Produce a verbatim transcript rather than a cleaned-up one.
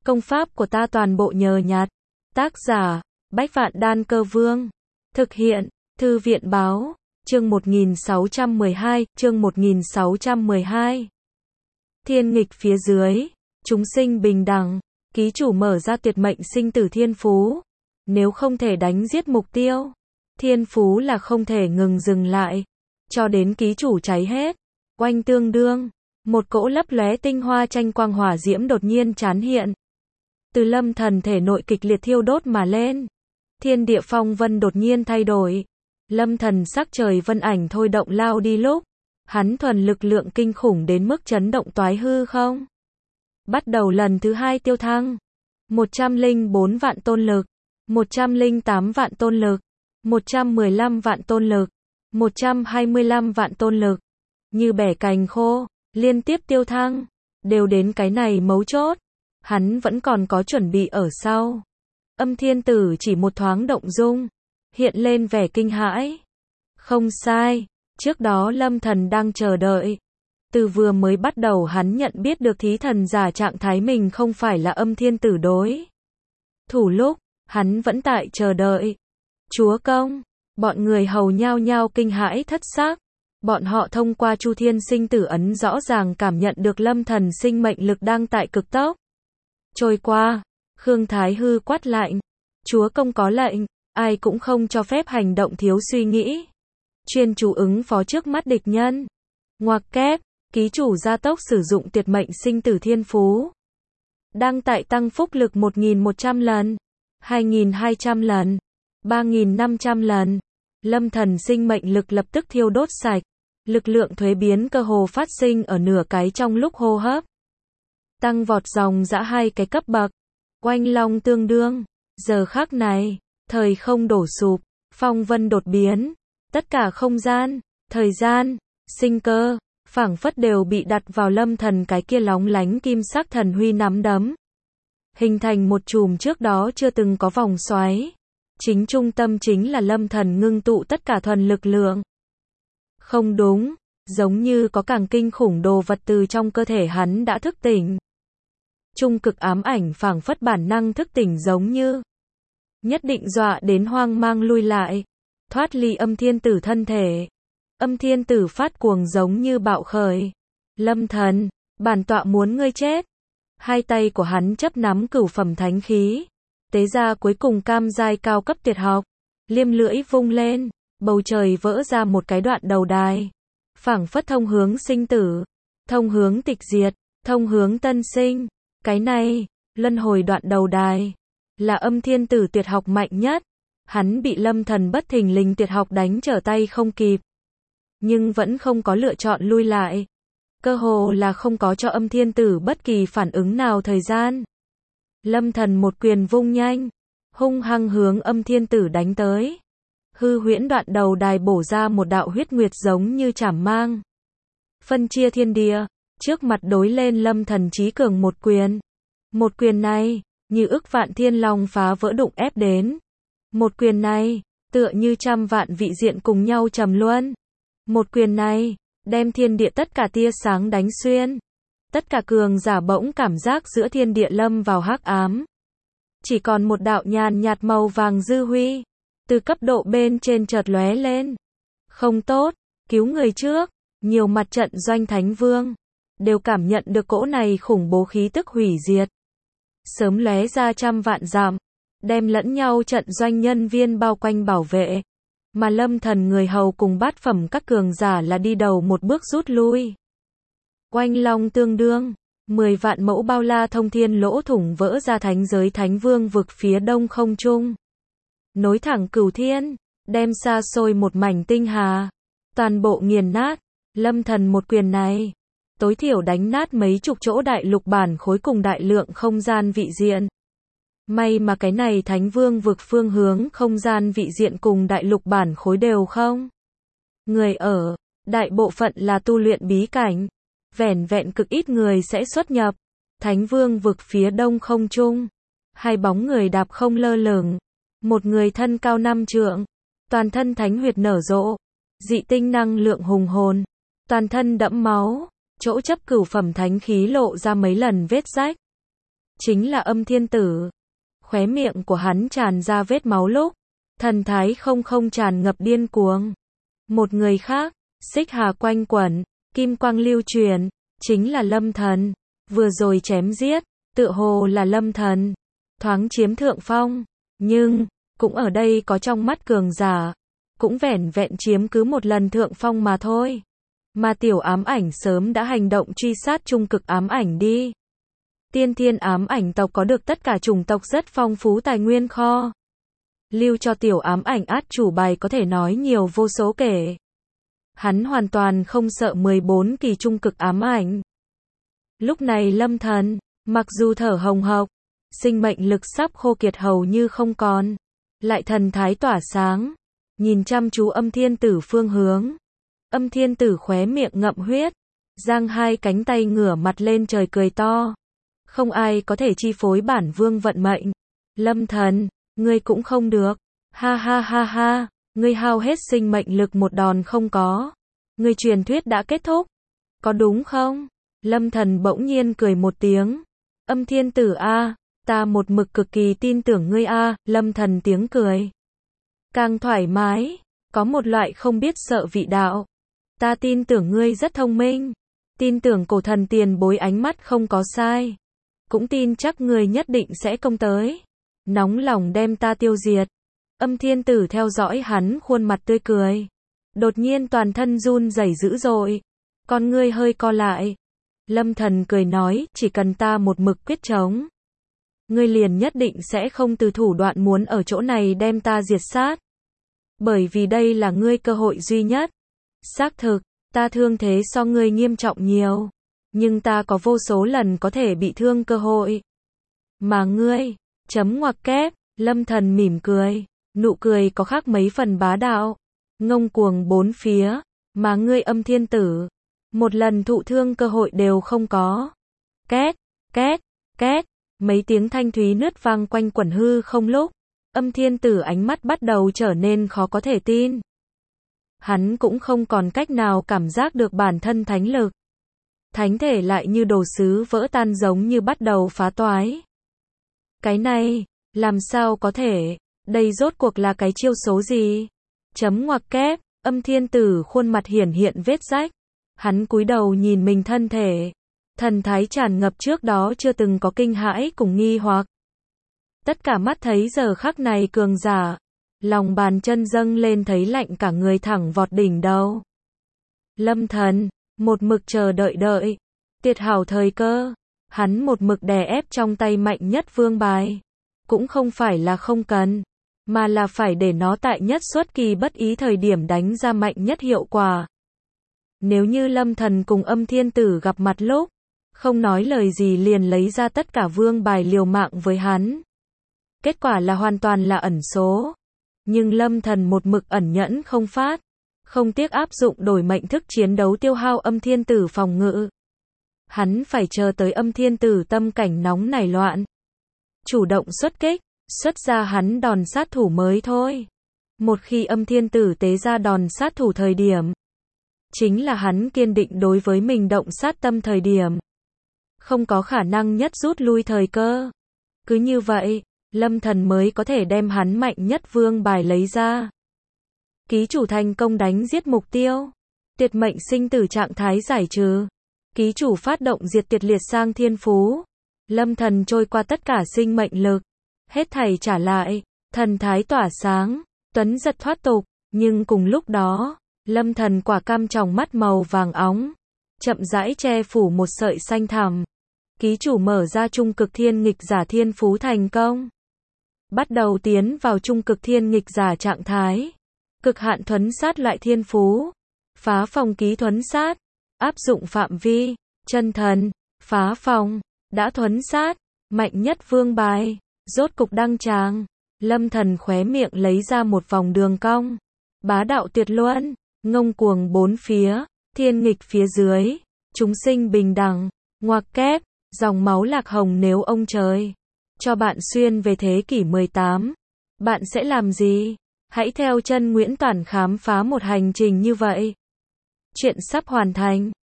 Công pháp của ta toàn bộ nhờ nhặt. Tác giả, Bách Vạn Đan Cơ Vương. Thực hiện, Thư viện báo, chương một nghìn sáu trăm mười hai, chương một nghìn sáu trăm mười hai. Thiên nghịch phía dưới, chúng sinh bình đẳng, ký chủ mở ra tuyệt mệnh sinh tử thiên phú. Nếu không thể đánh giết mục tiêu, thiên phú là không thể ngừng dừng lại, cho đến ký chủ cháy hết. Oanh tương đương, một cỗ lấp lóe tinh hoa tranh quang hỏa diễm đột nhiên trán hiện. Từ Lâm Thần thể nội kịch liệt thiêu đốt mà lên. Thiên địa phong vân đột nhiên thay đổi. Lâm Thần sắc trời vân ảnh thôi động lao đi lúc. Hắn thuần lực lượng kinh khủng đến mức chấn động toái hư không. Bắt đầu lần thứ hai tiêu thăng. một trăm lẻ bốn vạn tôn lực. một trăm lẻ tám vạn tôn lực. một trăm mười lăm vạn tôn lực. một trăm hai mươi lăm vạn tôn lực. Như bẻ cành khô, liên tiếp tiêu thăng. Đều đến cái này mấu chốt. Hắn vẫn còn có chuẩn bị ở sau. Âm thiên tử chỉ một thoáng động dung. Hiện lên vẻ kinh hãi. Không sai. Trước đó Lâm Thần đang chờ đợi. Từ vừa mới bắt đầu hắn nhận biết được thí thần giả trạng thái mình không phải là âm thiên tử đối thủ lúc. Hắn vẫn tại chờ đợi. Chúa công. Bọn người hầu nhao nhao kinh hãi thất xác. Bọn họ thông qua Chu Thiên sinh tử ấn rõ ràng cảm nhận được Lâm Thần sinh mệnh lực đang tại cực tốc trôi qua. Khương Thái Hư quát lạnh. Chúa công có lệnh, ai cũng không cho phép hành động thiếu suy nghĩ. Chuyên chú ứng phó trước mắt địch nhân. Ngoặc kép, ký chủ gia tốc sử dụng tuyệt mệnh sinh tử thiên phú. Đang tại tăng phúc lực một nghìn một trăm lần, hai nghìn hai trăm lần, ba nghìn năm trăm lần. Lâm Thần sinh mệnh lực lập tức thiêu đốt sạch. Lực lượng thuế biến cơ hồ phát sinh ở nửa cái trong lúc hô hấp. Tăng vọt dòng dã hai cái cấp bậc. Oanh long tương đương. Giờ khắc này, thời không đổ sụp, phong vân đột biến. Tất cả không gian, thời gian, sinh cơ, phảng phất đều bị đặt vào Lâm Thần cái kia lóng lánh kim sắc thần huy nắm đấm. Hình thành một chùm trước đó chưa từng có vòng xoáy. Chính trung tâm chính là Lâm Thần ngưng tụ tất cả thuần lực lượng. Không đúng, giống như có càng kinh khủng đồ vật từ trong cơ thể hắn đã thức tỉnh. Trung cực ám ảnh phảng phất bản năng thức tỉnh giống như. Nhất định dọa đến hoang mang lui lại. Thoát ly âm thiên tử thân thể. Âm thiên tử phát cuồng giống như bạo khởi. Lâm Thần, bản tọa muốn ngươi chết. Hai tay của hắn chấp nắm cửu phẩm thánh khí. Tế ra cuối cùng cam giai cao cấp tuyệt học. Liêm lưỡi vung lên. Bầu trời vỡ ra một cái đoạn đầu đài. Phảng phất thông hướng sinh tử. Thông hướng tịch diệt. Thông hướng tân sinh. Cái này, luân hồi đoạn đầu đài. Là âm thiên tử tuyệt học mạnh nhất. Hắn bị Lâm Thần bất thình lình tuyệt học đánh trở tay không kịp. Nhưng vẫn không có lựa chọn lui lại. Cơ hồ là không có cho âm thiên tử bất kỳ phản ứng nào thời gian. Lâm Thần một quyền vung nhanh. Hung hăng hướng âm thiên tử đánh tới. Hư huyễn đoạn đầu đài bổ ra một đạo huyết nguyệt giống như chảm mang. Phân chia thiên địa. Trước mặt đối lên Lâm Thần chí cường một quyền. Một quyền này, như ức vạn thiên long phá vỡ đụng ép đến. Một quyền này, tựa như trăm vạn vị diện cùng nhau trầm luân. Một quyền này, đem thiên địa tất cả tia sáng đánh xuyên. Tất cả cường giả bỗng cảm giác giữa thiên địa lâm vào hắc ám. Chỉ còn một đạo nhàn nhạt màu vàng dư huy. Từ cấp độ bên trên chợt lóe lên. Không tốt, cứu người trước. Nhiều mặt trận doanh thánh vương. Đều cảm nhận được cỗ này khủng bố khí tức hủy diệt. Sớm lóe ra trăm vạn dặm. Đem lẫn nhau trận doanh nhân viên bao quanh bảo vệ. Mà Lâm Thần người hầu cùng bát phẩm các cường giả là đi đầu một bước rút lui. Oanh long tương đương. Mười vạn mẫu bao la thông thiên lỗ thủng vỡ ra thánh giới thánh vương vực phía đông không trung. Nối thẳng cửu thiên. Đem xa xôi một mảnh tinh hà. Toàn bộ nghiền nát. Lâm Thần một quyền này. Tối thiểu đánh nát mấy chục chỗ đại lục bản khối cùng đại lượng không gian vị diện. May mà cái này thánh vương vực phương hướng không gian vị diện cùng đại lục bản khối đều không. Người ở, đại bộ phận là tu luyện bí cảnh. Vẻn vẹn cực ít người sẽ xuất nhập. Thánh vương vực phía đông không trung. Hai bóng người đạp không lơ lửng. Một người thân cao năm trượng. Toàn thân thánh huyệt nở rộ. Dị tinh năng lượng hùng hồn. Toàn thân đẫm máu. Chỗ chấp cửu phẩm thánh khí lộ ra mấy lần vết rách. chính là Âm Thiên Tử. Khóe miệng của hắn tràn ra vết máu lúc, thần thái không không tràn ngập điên cuồng. Một người khác, xích hà quanh quẩn, kim quang lưu truyền, chính là Lâm Thần. Vừa rồi chém giết, tựa hồ là Lâm Thần, thoáng chiếm thượng phong, nhưng, cũng ở đây có trong mắt cường giả, cũng vẻn vẹn chiếm cứ một lần thượng phong mà thôi. Mà tiểu ám ảnh sớm đã hành động truy sát trung cực ám ảnh đi. Tiên thiên ám ảnh tộc có được tất cả chủng tộc rất phong phú tài nguyên kho. Lưu cho tiểu ám ảnh át chủ bài có thể nói nhiều vô số kể. Hắn hoàn toàn không sợ mười bốn kỳ trung cực ám ảnh. Lúc này Lâm Thần, mặc dù thở hồng hộc, sinh mệnh lực sắp khô kiệt hầu như không còn, lại thần thái tỏa sáng, nhìn chăm chú Âm Thiên Tử phương hướng. Âm Thiên Tử khóe miệng ngậm huyết, giang hai cánh tay ngửa mặt lên trời cười to. Không ai có thể chi phối bản vương vận mệnh. Lâm Thần, ngươi cũng không được. Ha ha ha ha, ngươi hao hết sinh mệnh lực một đòn không có. Ngươi truyền thuyết đã kết thúc. Có đúng không? Lâm Thần bỗng nhiên cười một tiếng. Âm Thiên Tử a, ta một mực cực kỳ tin tưởng ngươi a. Lâm Thần tiếng cười càng thoải mái, có một loại không biết sợ vị đạo. Ta tin tưởng ngươi rất thông minh, tin tưởng cổ thần tiền bối ánh mắt không có sai, cũng tin chắc ngươi nhất định sẽ công tới, nóng lòng đem ta tiêu diệt. Âm Thiên Tử theo dõi hắn khuôn mặt tươi cười, đột nhiên toàn thân run rẩy dữ dội, con ngươi hơi co lại. Lâm Thần cười nói, chỉ cần ta một mực quyết chống, ngươi liền nhất định sẽ không từ thủ đoạn muốn ở chỗ này đem ta diệt sát. Bởi vì đây là ngươi cơ hội duy nhất. Xác thực, ta thương thế so ngươi nghiêm trọng nhiều, nhưng ta có vô số lần có thể bị thương cơ hội. Mà ngươi, chấm ngoặc kép, Lâm Thần mỉm cười, nụ cười có khác mấy phần bá đạo, ngông cuồng bốn phía, mà ngươi Âm Thiên Tử, một lần thụ thương cơ hội đều không có. Két, két, két, mấy tiếng thanh thúy nứt vang quanh quẩn hư không lúc, Âm Thiên Tử ánh mắt bắt đầu trở nên khó có thể tin. Hắn cũng không còn cách nào cảm giác được bản thân thánh lực. Thánh thể lại như đồ sứ vỡ tan giống như bắt đầu phá toái. Cái này, làm sao có thể, đây rốt cuộc là cái chiêu số gì? Chấm ngoặc kép, Âm Thiên Tử khuôn mặt hiển hiện vết rách. Hắn cúi đầu nhìn mình thân thể. Thần thái tràn ngập trước đó chưa từng có kinh hãi cùng nghi hoặc. Tất cả mắt thấy giờ khắc này cường giả. Lòng bàn chân dâng lên thấy lạnh cả người thẳng vọt đỉnh đầu. Lâm Thần, một mực chờ đợi đợi. Tuyệt hảo thời cơ. Hắn một mực đè ép trong tay mạnh nhất vương bài. Cũng không phải là không cần, mà là phải để nó tại nhất xuất kỳ bất ý thời điểm đánh ra mạnh nhất hiệu quả. Nếu như Lâm Thần cùng Âm Thiên Tử gặp mặt lúc, không nói lời gì liền lấy ra tất cả vương bài liều mạng với hắn. Kết quả là hoàn toàn là ẩn số. Nhưng Lâm Thần một mực ẩn nhẫn không phát, không tiếc áp dụng đổi mệnh thức chiến đấu tiêu hao Âm Thiên Tử phòng ngự. Hắn phải chờ tới Âm Thiên Tử tâm cảnh nóng nảy loạn, chủ động xuất kích, xuất ra hắn đòn sát thủ mới thôi. Một khi Âm Thiên Tử tế ra đòn sát thủ thời điểm, chính là hắn kiên định đối với mình động sát tâm thời điểm. Không có khả năng nhất rút lui thời cơ. Cứ như vậy, Lâm Thần mới có thể đem hắn mạnh nhất vương bài lấy ra. Ký chủ thành công đánh giết mục tiêu. Tuyệt mệnh sinh tử trạng thái giải trừ. Ký chủ phát động diệt tuyệt liệt sang thiên phú. Lâm Thần trôi qua tất cả sinh mệnh lực. Hết thảy trả lại. Thần thái tỏa sáng. Tuấn giật thoát tục. Nhưng cùng lúc đó, Lâm Thần quả cam tròng mắt màu vàng óng. Chậm rãi che phủ một sợi xanh thẳm. Ký chủ mở ra trung cực thiên nghịch giả thiên phú thành công. Bắt đầu tiến vào trung cực thiên nghịch giả trạng thái. Cực hạn thuấn sát loại thiên phú. Phá phòng ký thuấn sát. Áp dụng phạm vi. Chân thần. Phá phòng. Đã thuấn sát. Mạnh nhất vương bài. Rốt cục đăng tràng. Lâm Thần khóe miệng lấy ra một vòng đường cong. Bá đạo tuyệt luân. Ngông cuồng bốn phía. Thiên nghịch phía dưới. Chúng sinh bình đẳng. Ngoặc kép. Dòng máu lạc hồng nếu ông trời cho bạn xuyên về thế kỷ mười tám, bạn sẽ làm gì? Hãy theo chân Nguyễn Toản khám phá một hành trình như vậy. Chuyện sắp hoàn thành.